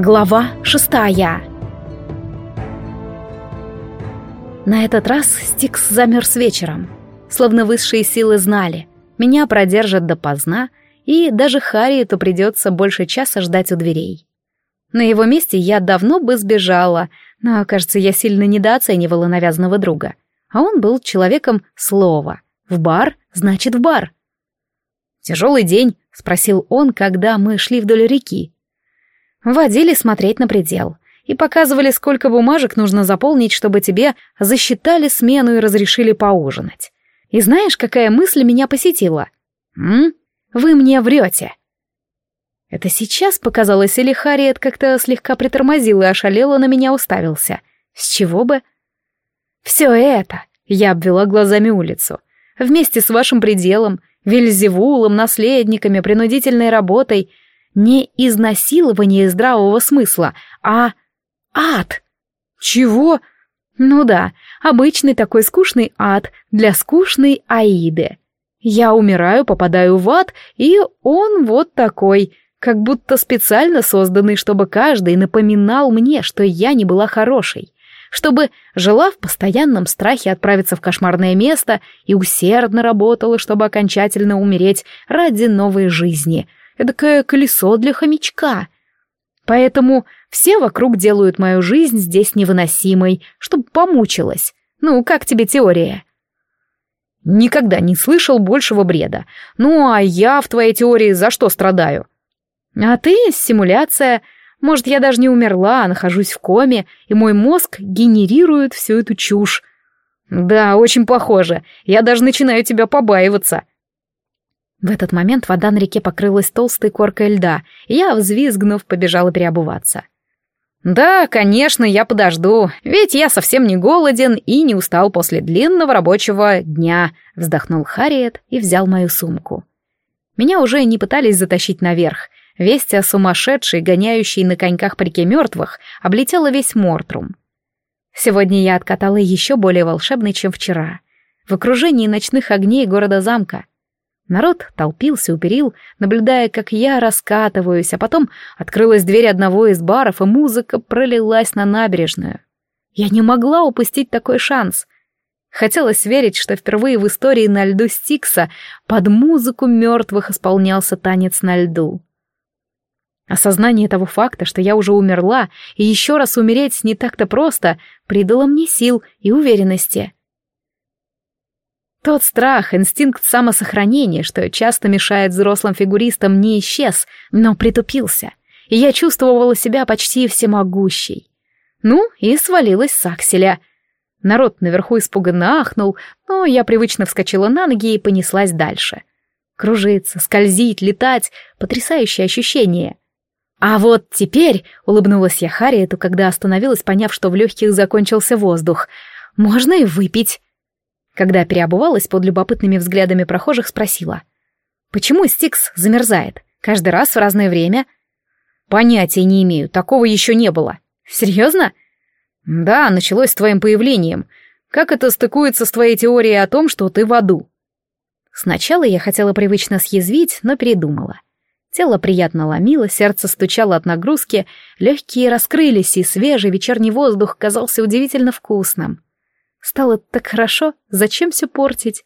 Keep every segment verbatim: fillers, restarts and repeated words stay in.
Глава шестая. На этот раз Стикс замерз вечером. Словно высшие силы знали, меня продержат допоздна, и даже Харриету придется больше часа ждать у дверей. На его месте я давно бы сбежала, но, кажется, я сильно недооценивала навязанного друга. А он был человеком слова. В бар, значит в бар. «Тяжелый день?» — спросил он, когда мы шли вдоль реки. Водили смотреть на предел и показывали, сколько бумажек нужно заполнить, чтобы тебе засчитали смену и разрешили поужинать. И знаешь, какая мысль меня посетила? «М? Вы мне врете». Это сейчас показалось, или Харриет как-то слегка притормозил и ошалело на меня уставился. С чего бы? «Все это», — я обвела глазами улицу, «вместе с вашим пределом, Вельзевулом, наследниками, принудительной работой — не изнасилование здравого смысла, а ад». «Чего?» «Ну да, обычный такой скучный ад для скучной Аиды. Я умираю, попадаю в ад, и он вот такой, как будто специально созданный, чтобы каждый напоминал мне, что я не была хорошей, чтобы жила в постоянном страхе отправиться в кошмарное место и усердно работала, чтобы окончательно умереть ради новой жизни. Эдакое колесо для хомячка. Поэтому все вокруг делают мою жизнь здесь невыносимой, чтобы помучилась. Ну, как тебе теория?» «Никогда не слышал большего бреда. Ну, а я в твоей теории за что страдаю?» «А ты — симуляция. Может, я даже не умерла, а нахожусь в коме, и мой мозг генерирует всю эту чушь». «Да, очень похоже. Я даже начинаю тебя побаиваться». В этот момент вода на реке покрылась толстой коркой льда, и я, взвизгнув, побежала переобуваться. «Да, конечно, я подожду, ведь я совсем не голоден и не устал после длинного рабочего дня», — вздохнул Харриет и взял мою сумку. Меня уже не пытались затащить наверх. Весть о сумасшедшей, гоняющей на коньках по реке мертвых, облетела весь Мортрум. Сегодня я откатала еще более волшебный, чем вчера. В окружении ночных огней города-замка. Народ толпился у перил, наблюдая, как я раскатываюсь, а потом открылась дверь одного из баров, и музыка пролилась на набережную. Я не могла упустить такой шанс. Хотелось верить, что впервые в истории на льду Стикса под музыку мертвых исполнялся танец на льду. Осознание того факта, что я уже умерла, и еще раз умереть не так-то просто, придало мне сил и уверенности. Тот страх, инстинкт самосохранения, что часто мешает взрослым фигуристам, не исчез, но притупился, и я чувствовала себя почти всемогущей. Ну, и свалилась с акселя. Народ наверху испуганно ахнул, но я привычно вскочила на ноги и понеслась дальше. Кружиться, скользить, летать — потрясающее ощущение. А вот теперь, — улыбнулась я Харриету, когда остановилась, поняв, что в легких закончился воздух, — можно и выпить. Когда переобувалась, под любопытными взглядами прохожих спросила: «Почему Стикс замерзает? Каждый раз в разное время?» «Понятия не имею, такого еще не было». «Серьезно?» «Да, началось с твоим появлением. Как это стыкуется с твоей теорией о том, что ты в аду?» Сначала я хотела привычно съязвить, но передумала. Тело приятно ломило, сердце стучало от нагрузки, легкие раскрылись, и свежий вечерний воздух казался удивительно вкусным. Стало так хорошо, зачем все портить?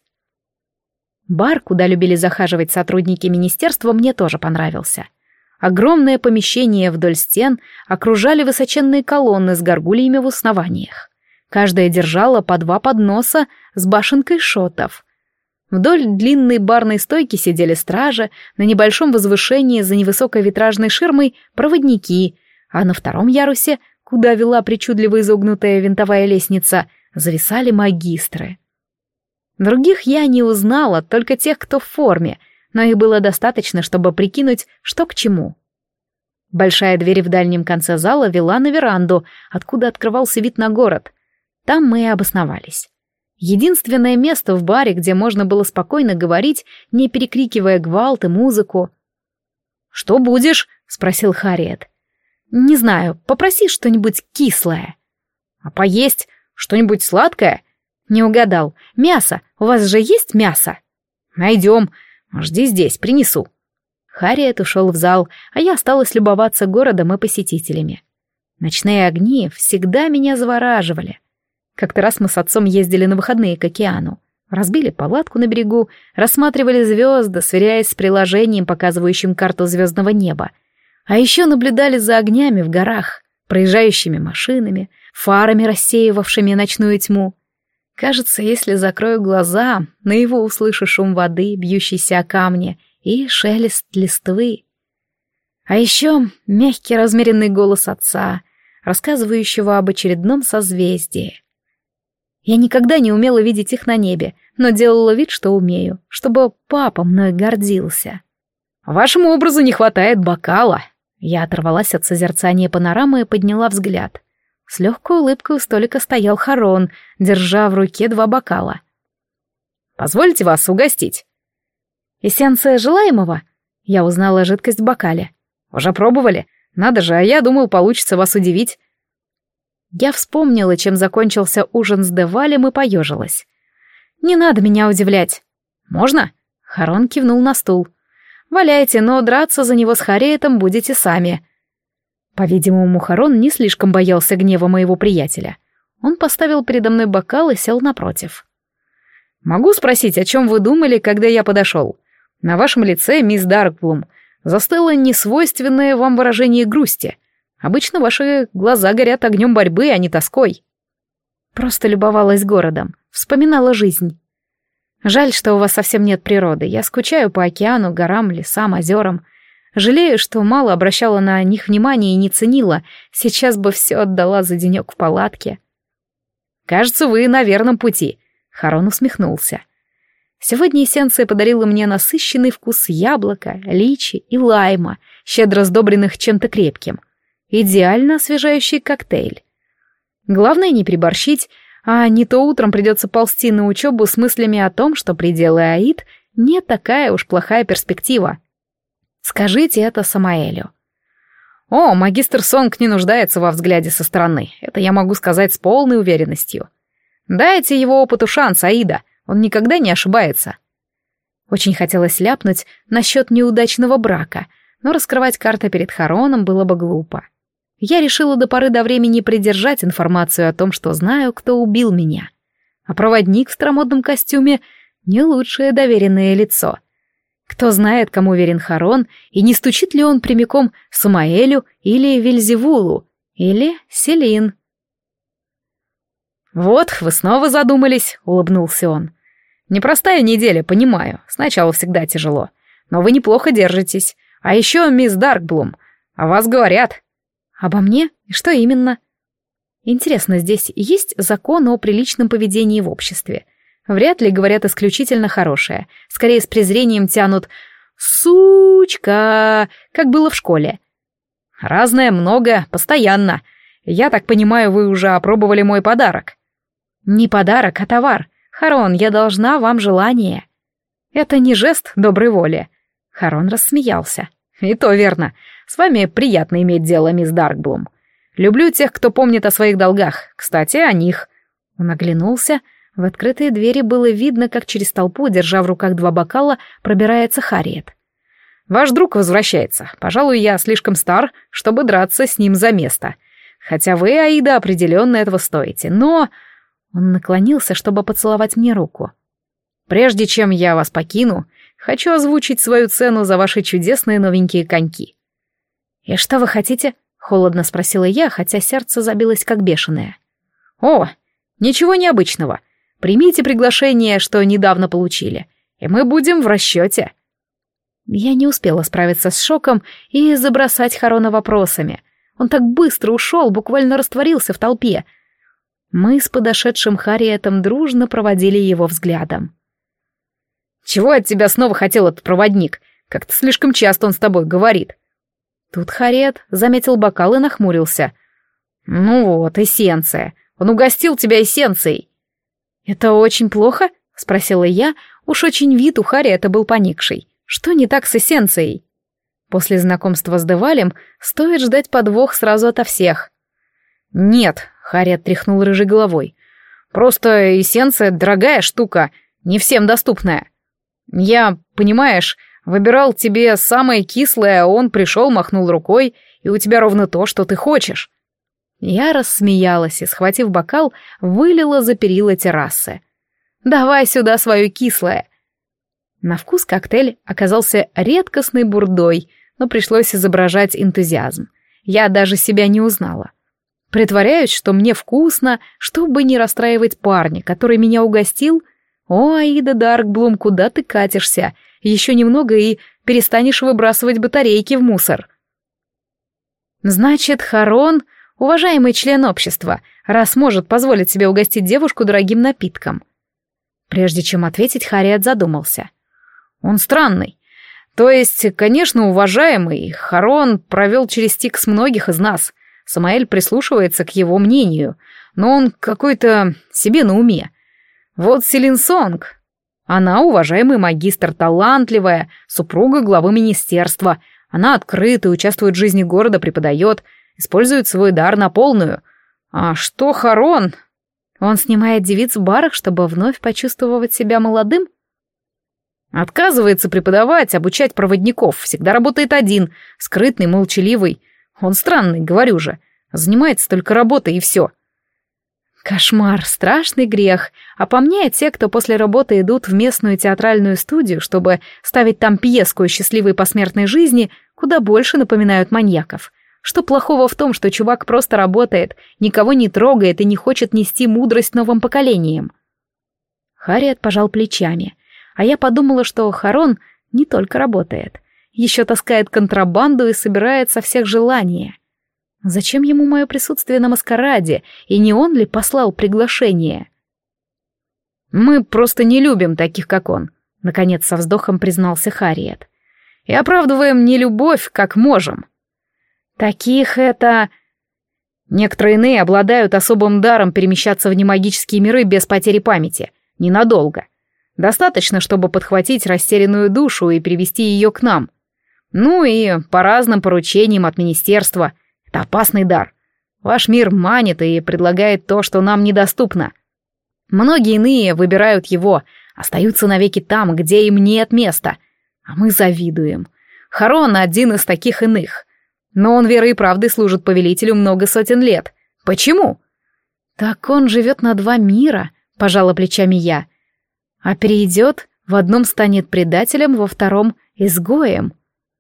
Бар, куда любили захаживать сотрудники министерства, мне тоже понравился. Огромное помещение вдоль стен окружали высоченные колонны с горгульями в основаниях. Каждая держала по два подноса с башенкой шотов. Вдоль длинной барной стойки сидели стражи, на небольшом возвышении за невысокой витражной ширмой проводники, а на втором ярусе, куда вела причудливо изогнутая винтовая лестница, зависали магистры. Других я не узнала, только тех, кто в форме, но их было достаточно, чтобы прикинуть, что к чему. Большая дверь в дальнем конце зала вела на веранду, откуда открывался вид на город. Там мы и обосновались. Единственное место в баре, где можно было спокойно говорить, не перекрикивая гвалт и музыку. «Что будешь?» — спросил Харриет. «Не знаю, попроси что-нибудь кислое». «А поесть? Что-нибудь сладкое?» «Не угадал. Мясо. У вас же есть мясо?» «Найдем. Жди здесь, принесу». Харриет ушел в зал, а я осталась любоваться городом и посетителями. Ночные огни всегда меня завораживали. Как-то раз мы с отцом ездили на выходные к океану. Разбили палатку на берегу, рассматривали звезды, сверяясь с приложением, показывающим карту звездного неба. А еще наблюдали за огнями в горах, проезжающими машинами, фарами, рассеивавшими ночную тьму. Кажется, если закрою глаза, наяву услышу шум воды, бьющейся о камни, и шелест листвы. А еще мягкий размеренный голос отца, рассказывающего об очередном созвездии. Я никогда не умела видеть их на небе, но делала вид, что умею, чтобы папа мной гордился. «Вашему образу не хватает бокала». Я оторвалась от созерцания панорамы и подняла взгляд. С легкой улыбкой у столика стоял Харон, держа в руке два бокала. «Позвольте вас угостить». «Эссенция желаемого?» Я узнала жидкость в бокале. «Уже пробовали? Надо же, а я думал, получится вас удивить». Я вспомнила, чем закончился ужин с Девалем, и поежилась. «Не надо меня удивлять». «Можно?» Харон кивнул на стул. «Валяйте, но драться за него с Харриетом будете сами». По-видимому, Харон не слишком боялся гнева моего приятеля. Он поставил передо мной бокал и сел напротив. «Могу спросить, о чем вы думали, когда я подошел? На вашем лице, мисс Даркблум, застыло несвойственное вам выражение грусти. Обычно ваши глаза горят огнем борьбы, а не тоской». Просто любовалась городом, вспоминала жизнь. Жаль, что у вас совсем нет природы. Я скучаю по океану, горам, лесам, озерам. Жалею, что мало обращала на них внимания и не ценила. Сейчас бы все отдала за денек в палатке. «Кажется, вы на верном пути», — Харон усмехнулся. Сегодня эссенция подарила мне насыщенный вкус яблока, личи и лайма, щедро сдобренных чем-то крепким. Идеально освежающий коктейль. Главное не переборщить, а не то утром придется ползти на учебу с мыслями о том, что пределы Аид не такая уж плохая перспектива. Скажите это Самаэлю. О, магистр Сонг не нуждается во взгляде со стороны, это я могу сказать с полной уверенностью. Дайте его опыту шанс, Аида, он никогда не ошибается. Очень хотелось ляпнуть насчет неудачного брака, но раскрывать карты перед Хароном было бы глупо. Я решила до поры до времени придержать информацию о том, что знаю, кто убил меня. А проводник в старомодном костюме — не лучшее доверенное лицо. Кто знает, кому верен Харон, и не стучит ли он прямиком Самаэлю или Вельзевулу, или Селин. «Вот, вы снова задумались», — улыбнулся он. «Непростая неделя, понимаю, сначала всегда тяжело, но вы неплохо держитесь. А еще, мисс Даркблум, о вас говорят». «Обо мне? И что именно?» «Интересно, здесь есть закон о приличном поведении в обществе? Вряд ли говорят исключительно хорошее. Скорее с презрением тянут «сучка», как было в школе». «Разное, много, постоянно. Я так понимаю, вы уже опробовали мой подарок». «Не подарок, а товар. Харон, я должна вам желание». «Это не жест доброй воли». Харон рассмеялся. «И то верно. С вами приятно иметь дело, мисс Даркблум. Люблю тех, кто помнит о своих долгах. Кстати, о них». Он оглянулся. В открытые двери было видно, как через толпу, держа в руках два бокала, пробирается Харриет. «Ваш друг возвращается. Пожалуй, я слишком стар, чтобы драться с ним за место. Хотя вы, Аида, определенно этого стоите. Но...» Он наклонился, чтобы поцеловать мне руку. «Прежде чем я вас покину, хочу озвучить свою цену за ваши чудесные новенькие коньки». «И что вы хотите?» — холодно спросила я, хотя сердце забилось как бешеное. «О, ничего необычного. Примите приглашение, что недавно получили, и мы будем в расчете». Я не успела справиться с шоком и забросать Харона вопросами. Он так быстро ушел, буквально растворился в толпе. Мы с подошедшим Харриетом дружно проводили его взглядом. «Чего от тебя снова хотел этот проводник? Как-то слишком часто он с тобой говорит». Тут Харриет заметил бокал и нахмурился. «Ну вот, эссенция. Он угостил тебя эссенцией». «Это очень плохо?» — спросила я. Уж очень вид у Харриета был поникший. «Что не так с эссенцией?» После знакомства с Девалем стоит ждать подвох сразу ото всех. «Нет», — Харриет тряхнул рыжей головой. «Просто эссенция — дорогая штука, не всем доступная. Я, понимаешь, Выбирал тебе самое кислое, а он пришел, махнул рукой, и у тебя ровно то, что ты хочешь». Я рассмеялась и, схватив бокал, вылила за перила террасы. «Давай сюда свое кислое». На вкус коктейль оказался редкостной бурдой, но пришлось изображать энтузиазм. Я даже себя не узнала. Притворяюсь, что мне вкусно, чтобы не расстраивать парня, который меня угостил. О, Аида Даркблум, куда ты катишься? Еще немного и перестанешь выбрасывать батарейки в мусор. Значит, Харон — уважаемый член общества, раз может позволить себе угостить девушку дорогим напитком. Прежде чем ответить, Хариат задумался. Он странный. То есть, конечно, уважаемый. Харон провел через Стикс многих из нас. Самаэль прислушивается к его мнению, но он какой-то себе на уме. Вот Селин Сонг. Она уважаемый магистр, талантливая, супруга главы министерства. Она открыта, участвует в жизни города, преподает, использует свой дар на полную. А что Харон? Он снимает девиц в барах, чтобы вновь почувствовать себя молодым? Отказывается преподавать, обучать проводников, всегда работает один, скрытный, молчаливый. Он странный, говорю же, занимается только работой и все. Кошмар, страшный грех. А по мне, те, кто после работы идут в местную театральную студию, чтобы ставить там пьеску о счастливой посмертной жизни, куда больше напоминают маньяков. Что плохого в том, что чувак просто работает, никого не трогает и не хочет нести мудрость новым поколениям? Хариат пожал плечами. А я подумала, что Харон не только работает, еще таскает контрабанду и собирает со всех желания. Зачем ему мое присутствие на маскараде, и не он ли послал приглашение? «Мы просто не любим таких, как он», — наконец со вздохом признался Хариат. «И оправдываем нелюбовь, как можем». «Таких это...» «Некоторые иные обладают особым даром перемещаться в немагические миры без потери памяти. Ненадолго. Достаточно, чтобы подхватить растерянную душу и перевести ее к нам. Ну и по разным поручениям от министерства. Это опасный дар. Ваш мир манит и предлагает то, что нам недоступно. Многие иные выбирают его, остаются навеки там, где им нет места. А мы завидуем. Харон один из таких иных. Но он верой и правдой служит повелителю много сотен лет. Почему?» «Так он живет на два мира», — пожала плечами я. «А перейдет, в одном станет предателем, во втором — изгоем».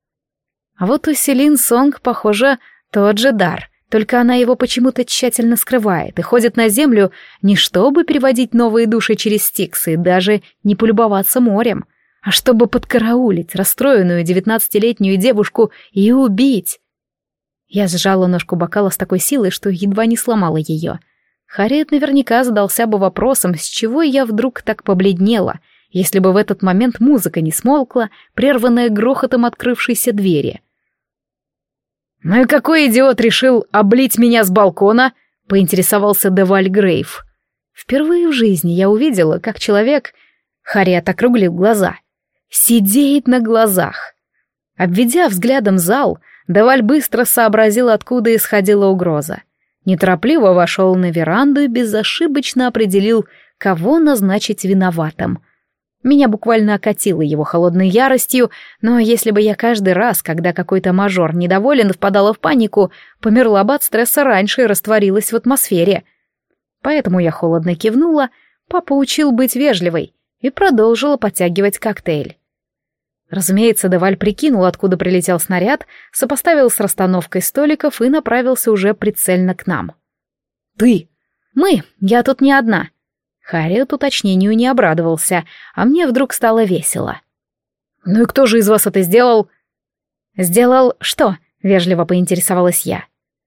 А вот у Селин Сонг, похоже, тот же дар, только она его почему-то тщательно скрывает и ходит на землю не чтобы переводить новые души через Стикс и даже не полюбоваться морем, а чтобы подкараулить расстроенную девятнадцатилетнюю девушку и убить. Я сжала ножку бокала с такой силой, что едва не сломала ее. Хариат наверняка задался бы вопросом, с чего я вдруг так побледнела, если бы в этот момент музыка не смолкла, прерванная грохотом открывшейся двери. «Ну и какой идиот решил облить меня с балкона?» — поинтересовался Деваль Грейв. Впервые в жизни я увидела, как человек... Хариат округлил глаза. Сидеет на глазах. Обведя взглядом зал, Деваль быстро сообразил, откуда исходила угроза. Неторопливо вошел на веранду и безошибочно определил, кого назначить виноватым. Меня буквально окатило его холодной яростью, но если бы я каждый раз, когда какой-то мажор недоволен, впадала в панику, померла бы от стресса раньше и растворилась в атмосфере. Поэтому я холодно кивнула, папа учил быть вежливой, и продолжила подтягивать коктейль. Разумеется, Деваль прикинул, откуда прилетел снаряд, сопоставил с расстановкой столиков и направился уже прицельно к нам. «Ты!» «Мы! Я тут не одна!» Хариат уточнению не обрадовался, а мне вдруг стало весело. «Ну и кто же из вас это сделал?» «Сделал что?» — вежливо поинтересовалась я.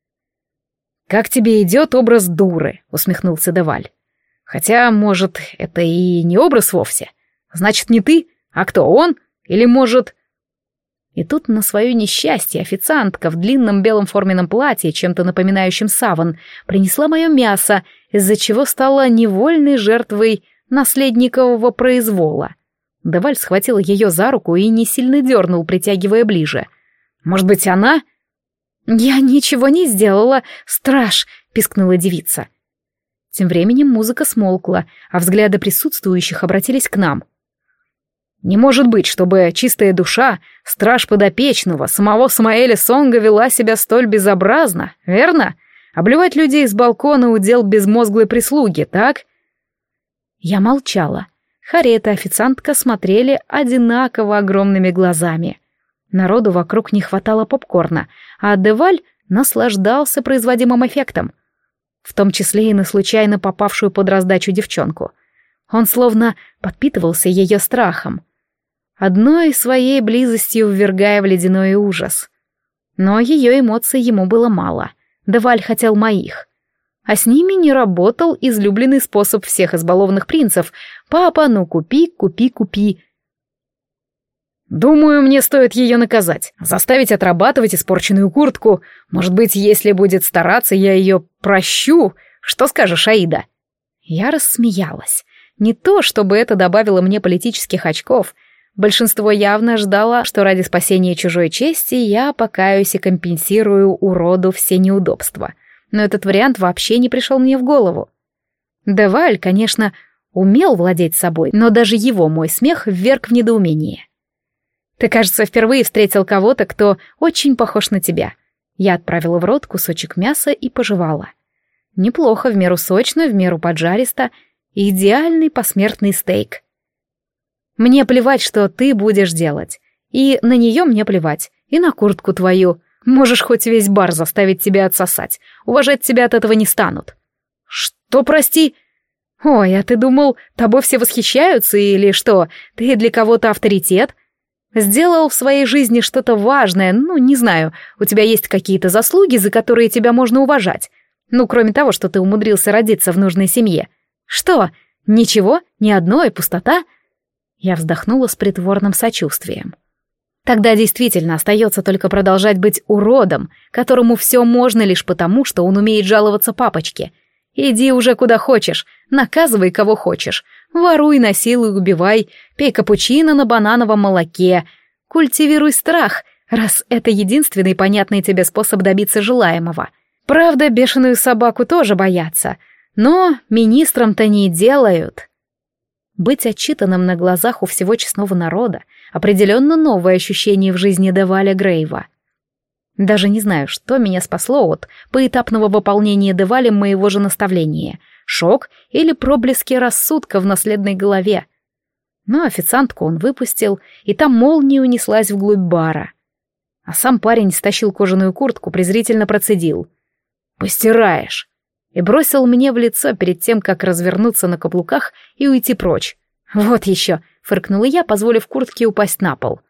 «Как тебе идет образ дуры?» — усмехнулся Деваль. «Хотя, может, это и не образ вовсе. Значит, не ты? А кто, он? Или, может...» И тут на свое несчастье официантка в длинном белом форменном платье, чем-то напоминающем саван, принесла мое мясо, из-за чего стала невольной жертвой наследникового произвола. Деваль схватил ее за руку и не сильно дернул, притягивая ближе. «Может быть, она?» «Я ничего не сделала, страж!» — пискнула девица. Тем временем музыка смолкла, а взгляды присутствующих обратились к нам. Не может быть, чтобы чистая душа, страж подопечного, самого Самаэля Сонга вела себя столь безобразно, верно? Обливать людей с балкона — удел безмозглой прислуги, так? Я молчала. Харриет и официантка смотрели одинаково огромными глазами. Народу вокруг не хватало попкорна, а Деваль наслаждался производимым эффектом, в том числе и на случайно попавшую под раздачу девчонку. Он словно подпитывался ее страхом, одной своей близостью ввергая в ледяной ужас. Но ее эмоций ему было мало. Деваль хотел моих. А с ними не работал излюбленный способ всех избалованных принцев. «Папа, ну купи, купи, купи». «Думаю, мне стоит ее наказать, заставить отрабатывать испорченную куртку. Может быть, если будет стараться, я ее прощу. Что скажешь, Аида?» Я рассмеялась. Не то, чтобы это добавило мне политических очков. Большинство явно ждало, что ради спасения чужой чести я покаюсь и компенсирую уроду все неудобства. Но этот вариант вообще не пришел мне в голову. Деваль, конечно, умел владеть собой, но даже его мой смех вверг в недоумение. «Ты, кажется, впервые встретил кого-то, кто очень похож на тебя». Я отправила в рот кусочек мяса и пожевала. Неплохо, в меру сочно, в меру поджаристо. Идеальный посмертный стейк. «Мне плевать, что ты будешь делать. И на нее мне плевать. И на куртку твою. Можешь хоть весь бар заставить тебя отсосать. Уважать тебя от этого не станут». «Что, прости?» «Ой, а ты думал, тобой все восхищаются или что? Ты для кого-то авторитет? Сделал в своей жизни что-то важное, ну, не знаю, у тебя есть какие-то заслуги, за которые тебя можно уважать. Ну, кроме того, что ты умудрился родиться в нужной семье. Что, ничего, ни одной, пустота?» Я вздохнула с притворным сочувствием. Тогда действительно остается только продолжать быть уродом, которому все можно лишь потому, что он умеет жаловаться папочке. Иди уже куда хочешь, наказывай кого хочешь, воруй, насилуй, убивай, пей капучино на банановом молоке, культивируй страх, раз это единственный понятный тебе способ добиться желаемого. Правда, бешеную собаку тоже боятся, но министрам-то не делают. Быть отчитанным на глазах у всего честного народа — определенно новое ощущение в жизни Деваля Грейва. Даже не знаю, что меня спасло от поэтапного выполнения Девалем моего же наставления — шок или проблески рассудка в наследной голове. Но официантку он выпустил, и там молния унеслась вглубь бара. А сам парень стащил кожаную куртку, презрительно процедил: «Постираешь!» и бросил мне в лицо перед тем, как развернуться на каблуках и уйти прочь. «Вот еще!» — фыркнула я, позволив куртке упасть на пол.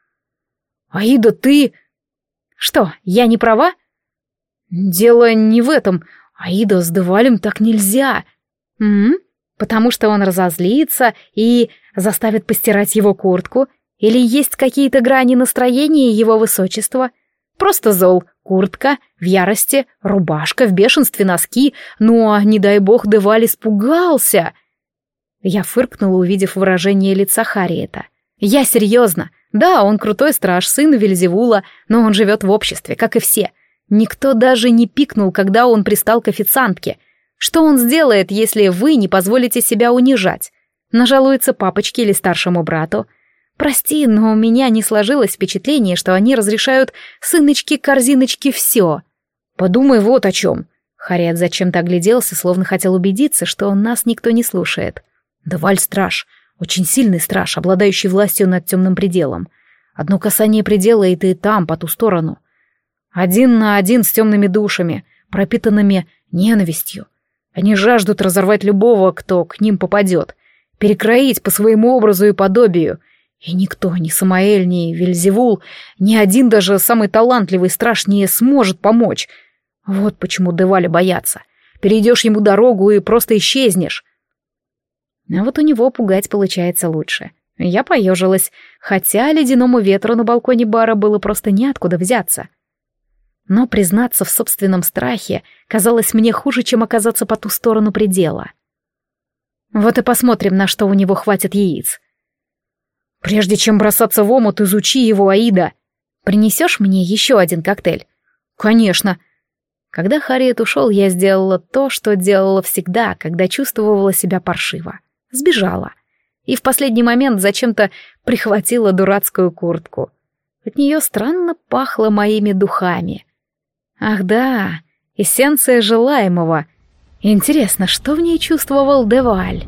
«Аида, ты...» «Что, я не права?» «Дело не в этом. Аида, с Девалем так нельзя». «М-м? Потому что он разозлится и заставит постирать его куртку? Или есть какие-то грани настроения его высочества? Просто зол, куртка, в ярости, рубашка, в бешенстве носки. Ну, а не дай бог Деваль испугался». Я фыркнула, увидев выражение лица Харриета. «Я серьезно. Да, он крутой страж, сын Вельзевула, но он живет в обществе, как и все. Никто даже не пикнул, когда он пристал к официантке. Что он сделает, если вы не позволите себя унижать? Нажалуется папочке или старшему брату? Прости, но у меня не сложилось впечатление, что они разрешают сыночке-корзиночке все. Подумай вот о чем». Харриет зачем-то огляделся, словно хотел убедиться, что нас никто не слушает. «Деваль страж. Очень сильный страж, обладающий властью над темным пределом. Одно касание предела, и ты там, по ту сторону. Один на один с темными душами, пропитанными ненавистью. Они жаждут разорвать любого, кто к ним попадет, перекроить по своему образу и подобию. И никто, ни Самаэль, ни Вельзевул, ни один даже самый талантливый страж не сможет помочь. Вот почему Деваля боятся. Перейдешь ему дорогу и просто исчезнешь». А вот у него пугать получается лучше. Я поежилась, хотя ледяному ветру на балконе бара было просто неоткуда взяться. Но признаться в собственном страхе казалось мне хуже, чем оказаться по ту сторону предела. Вот и посмотрим, на что у него хватит яиц. «Прежде чем бросаться в омут, изучи его, Аида. Принесешь мне еще один коктейль?» «Конечно». Когда Харриет ушел, я сделала то, что делала всегда, когда чувствовала себя паршиво. Сбежала. и в последний момент зачем-то прихватила дурацкую куртку. От нее странно пахло моими духами. Ах да, эссенция желаемого. Интересно, что в ней чувствовал Деваль?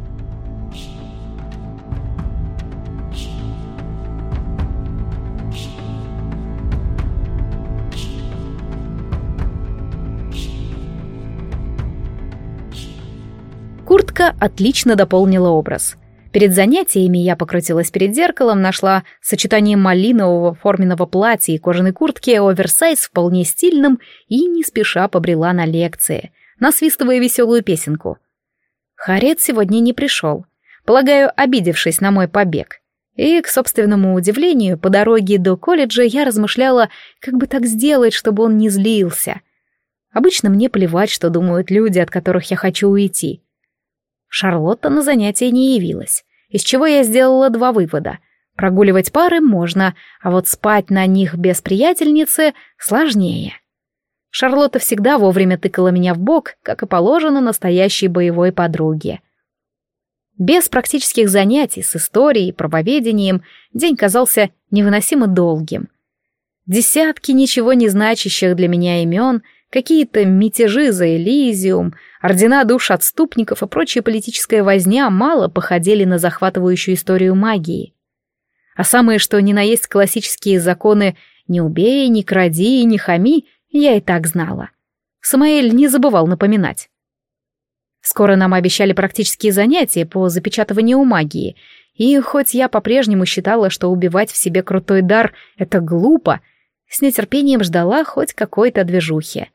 Куртка отлично дополнила образ. Перед занятиями я покрутилась перед зеркалом, нашла сочетание малинового форменного платья и кожаной куртки оверсайз вполне стильным и не спеша побрела на лекции, насвистывая веселую песенку. Харриет сегодня не пришел, полагаю, обидевшись на мой побег. И, к собственному удивлению, по дороге до колледжа я размышляла, как бы так сделать, чтобы он не злился. Обычно мне плевать, что думают люди, от которых я хочу уйти. Шарлотта на занятия не явилась, из чего я сделала два вывода. Прогуливать пары можно, а вот спать на них без приятельницы сложнее. Шарлотта всегда вовремя тыкала меня в бок, как и положено настоящей боевой подруге. Без практических занятий с историей и правоведением день казался невыносимо долгим. Десятки ничего не значащих для меня имен, какие-то мятежи за Элизиум, ордена душ отступников и прочая политическая возня мало походили на захватывающую историю магии. А самые что ни на есть классические законы «не убей, не кради, не хами» я и так знала. Самаэль не забывал напоминать. Скоро нам обещали практические занятия по запечатыванию магии, и хоть я по-прежнему считала, что убивать в себе крутой дар — это глупо, с нетерпением ждала хоть какой-то движухи.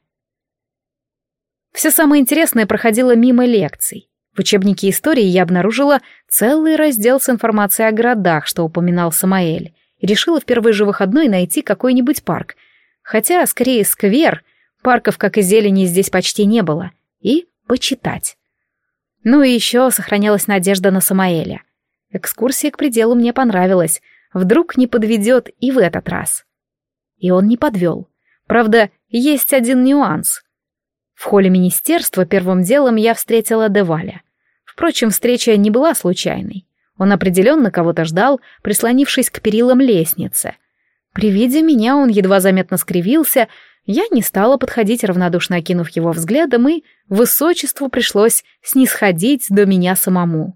Все самое интересное проходило мимо лекций. В учебнике истории я обнаружила целый раздел с информацией о городах, что упоминал Самаэль, и решила в первый же выходной найти какой-нибудь парк, хотя, скорее, сквер, парков, как и зелени, здесь почти не было, и почитать. Ну и еще сохранялась надежда на Самаэля. Экскурсия к пределу мне понравилась, вдруг не подведет и в этот раз. И он не подвел. Правда, есть один нюанс. В холле министерства первым делом я встретила Деваля. Впрочем, встреча не была случайной. Он определенно кого-то ждал, прислонившись к перилам лестницы. При виде меня он едва заметно скривился, я не стала подходить, равнодушно окинув его взглядом, и высочеству пришлось снисходить до меня самому.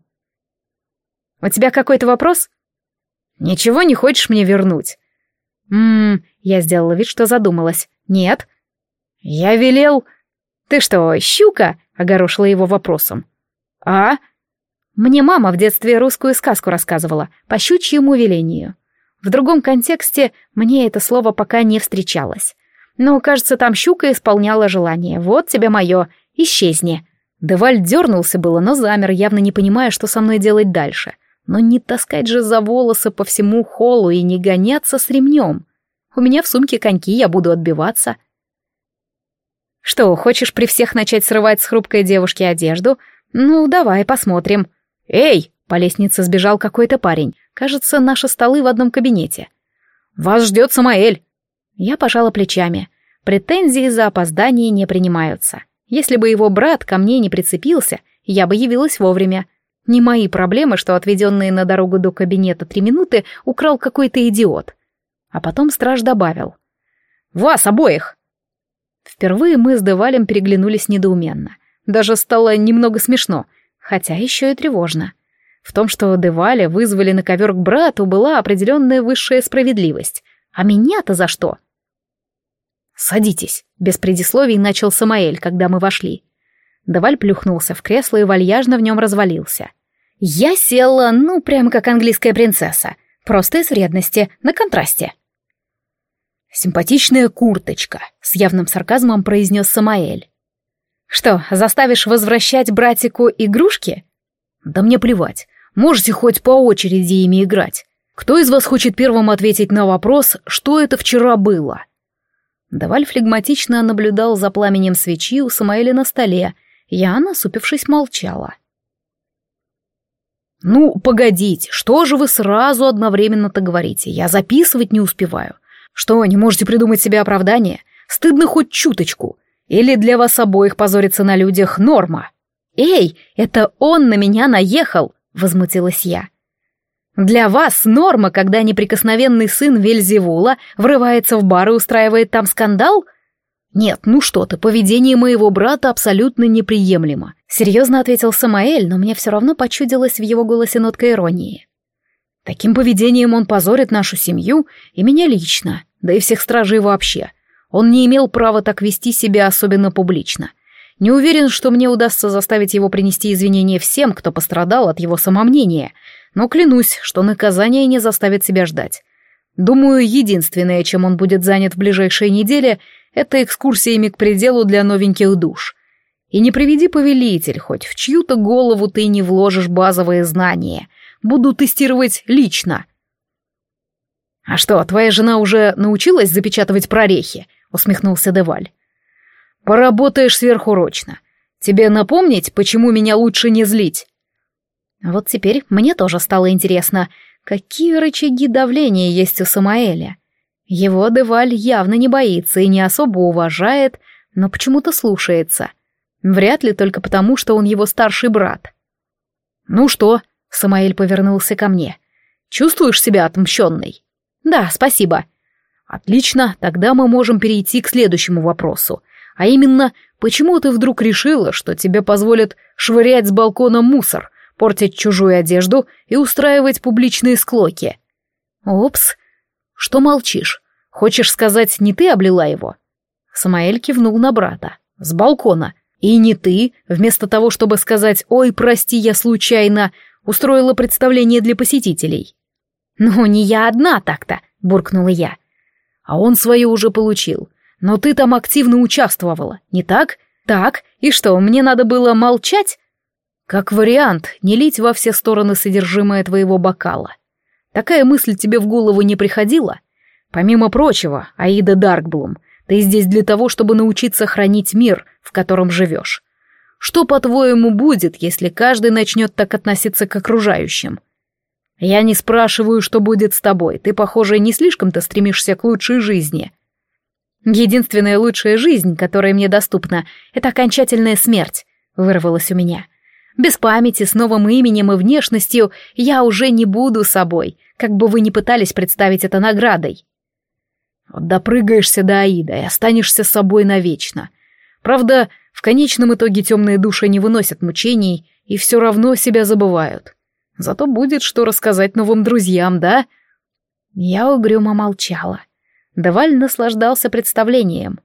«У тебя какой-то вопрос?» «Ничего не хочешь мне вернуть?» «Ммм...» — я сделала вид, что задумалась. «Нет». «Я велел...» «Ты что, щука?» — огорошила его вопросом. «А?» «Мне мама в детстве русскую сказку рассказывала, по щучьему велению. В другом контексте мне это слово пока не встречалось. Но, кажется, там щука исполняла желание. Вот тебе мое, исчезни». Деваль дернулся было, но замер, явно не понимая, что со мной делать дальше. Но не таскать же за волосы по всему холлу и не гоняться с ремнем. У меня в сумке коньки, я буду отбиваться. «Что, хочешь при всех начать срывать с хрупкой девушки одежду? Ну, давай, посмотрим». «Эй!» — по лестнице сбежал какой-то парень. Кажется, наши столы в одном кабинете. «Вас ждет Самаэль!» Я пожала плечами. Претензии за опоздание не принимаются. Если бы его брат ко мне не прицепился, я бы явилась вовремя. Не мои проблемы, что отведенные на дорогу до кабинета три минуты украл какой-то идиот. А потом страж добавил. «Вас обоих!» Впервые мы с Девалем переглянулись недоуменно. Даже стало немного смешно, хотя еще и тревожно. В том, что Деваля вызвали на ковер к брату, была определенная высшая справедливость. А меня-то за что? «Садитесь», — без предисловий начал Самаэль, когда мы вошли. Деваль плюхнулся в кресло и вальяжно в нем развалился. Я села, ну, прямо как английская принцесса, просто из вредности, на контрасте. «Симпатичная курточка», — с явным сарказмом произнес Самаэль. «Что, заставишь возвращать братику игрушки?» «Да мне плевать. Можете хоть по очереди ими играть. Кто из вас хочет первым ответить на вопрос, что это вчера было?» Деваль флегматично наблюдал за пламенем свечи у Самаэля на столе. Я, насупившись, молчала. «Ну, погодите, что же вы сразу одновременно-то говорите? Я записывать не успеваю. Что, не можете придумать себе оправдание? Стыдно хоть чуточку. Или для вас обоих позориться на людях норма?» «Эй, это он на меня наехал!» — возмутилась я. Для вас норма, когда неприкосновенный сын Вельзевула врывается в бар и устраивает там скандал? Нет, ну что ты, поведение моего брата абсолютно неприемлемо. Серьезно ответил Самаэль, но мне все равно почудилась в его голосе нотка иронии. Таким поведением он позорит нашу семью и меня лично, да и всех стражей вообще. Он не имел права так вести себя, особенно публично. Не уверен, что мне удастся заставить его принести извинения всем, кто пострадал от его самомнения, но клянусь, что наказание не заставит себя ждать. Думаю, единственное, чем он будет занят в ближайшие недели, это экскурсиями к пределу для новеньких душ. И не приведи, повелитель, хоть в чью-то голову ты не вложишь базовые знания. Буду тестировать лично. «А что, твоя жена уже научилась запечатывать прорехи?» — усмехнулся Деваль. «Поработаешь сверхурочно. Тебе напомнить, почему меня лучше не злить?» Вот теперь мне тоже стало интересно, какие рычаги давления есть у Самаэля. Его Деваль явно не боится и не особо уважает, но почему-то слушается. Вряд ли только потому, что он его старший брат. «Ну что?» — Самаэль повернулся ко мне. «Чувствуешь себя отмщенной?» «Да, спасибо». «Отлично, тогда мы можем перейти к следующему вопросу. А именно, почему ты вдруг решила, что тебе позволят швырять с балкона мусор, портить чужую одежду и устраивать публичные склоки?» «Упс. Что молчишь? Хочешь сказать, не ты облила его?» Самаэль кивнул на брата. «С балкона. И не ты, вместо того, чтобы сказать «Ой, прости, я случайно», устроила представление для посетителей». «Ну, не я одна так-то», — буркнула я. «А он свое уже получил. Но ты там активно участвовала, не так? Так, и что, мне надо было молчать?» «Как вариант, не лить во все стороны содержимое твоего бокала. Такая мысль тебе в голову не приходила? Помимо прочего, Аида Даркблум, ты здесь для того, чтобы научиться хранить мир, в котором живешь. Что, по-твоему, будет, если каждый начнет так относиться к окружающим? Я не спрашиваю, что будет с тобой, ты, похоже, не слишком-то стремишься к лучшей жизни». «Единственная лучшая жизнь, которая мне доступна, это окончательная смерть», — вырвалась у меня. «Без памяти, с новым именем и внешностью я уже не буду собой, как бы вы ни пытались представить это наградой». «Вот допрыгаешься до Аида и останешься собой навечно. Правда, в конечном итоге темные души не выносят мучений и все равно себя забывают. Зато будет что рассказать новым друзьям, да?» Я угрюмо молчала. Деваль наслаждался представлением.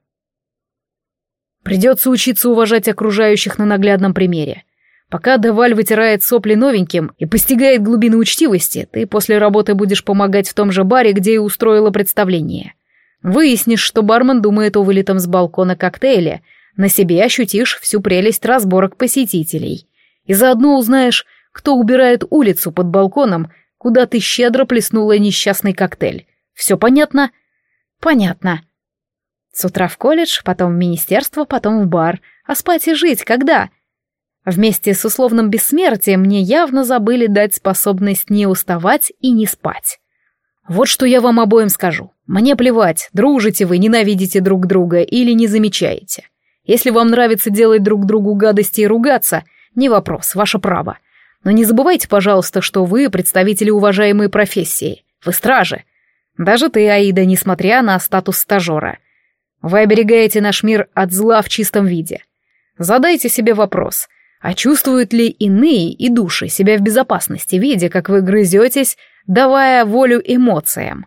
«Придется учиться уважать окружающих на наглядном примере. Пока Деваль вытирает сопли новеньким и постигает глубины учтивости, ты после работы будешь помогать в том же баре, где и устроила представление. Выяснишь, что бармен думает о вылитом с балкона коктейле, на себе ощутишь всю прелесть разборок посетителей. И заодно узнаешь, кто убирает улицу под балконом, куда ты щедро плеснула несчастный коктейль. Все понятно?» «Понятно. С утра в колледж, потом в министерство, потом в бар. А спать и жить когда?» Вместе с условным бессмертием мне явно забыли дать способность не уставать и не спать. Вот что я вам обоим скажу. Мне плевать, дружите вы, ненавидите друг друга или не замечаете. Если вам нравится делать друг другу гадости и ругаться, не вопрос, ваше право. Но не забывайте, пожалуйста, что вы представители уважаемой профессии. Вы стражи. Даже ты, Аида, несмотря на статус стажера. Вы оберегаете наш мир от зла в чистом виде. Задайте себе вопрос, а чувствуют ли иные и души себя в безопасности, видя, как вы грызетесь, давая волю эмоциям?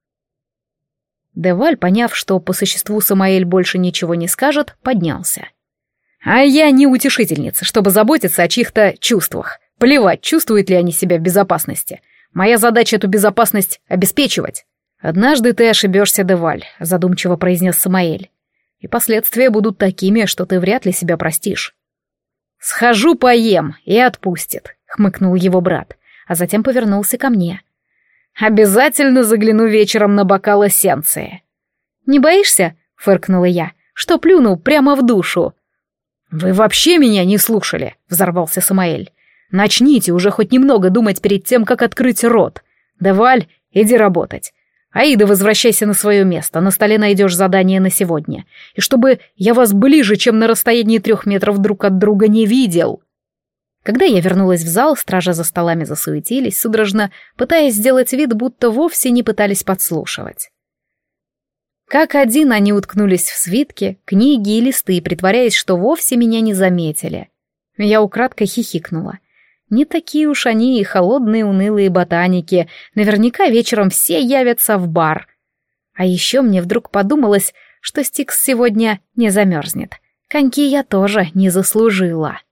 Деваль, поняв, что по существу Самаэль больше ничего не скажет, поднялся. «А я не утешительница, чтобы заботиться о чьих-то чувствах. Плевать, чувствуют ли они себя в безопасности. Моя задача эту безопасность обеспечивать». «Однажды ты ошибешься, Деваль», — задумчиво произнес Самаэль. «И последствия будут такими, что ты вряд ли себя простишь». «Схожу поем и отпустит», — хмыкнул его брат, а затем повернулся ко мне. «Обязательно загляну вечером на бокал эссенции». «Не боишься?» — фыркнула я. «Что плюнул прямо в душу?» «Вы вообще меня не слушали», — взорвался Самаэль. «Начните уже хоть немного думать перед тем, как открыть рот. Деваль, иди работать. Аида, возвращайся на свое место, на столе найдешь задание на сегодня. И чтобы я вас ближе, чем на расстоянии трех метров друг от друга, не видел». Когда я вернулась в зал, стражи за столами засуетились, судорожно пытаясь сделать вид, будто вовсе не пытались подслушивать. Как один они уткнулись в свитки, книги и листы, притворяясь, что вовсе меня не заметили. Я украдкой хихикнула. Не такие уж они и холодные унылые ботаники, наверняка вечером все явятся в бар. А еще мне вдруг подумалось, что Стикс сегодня не замерзнет. Коньки я тоже не заслужила.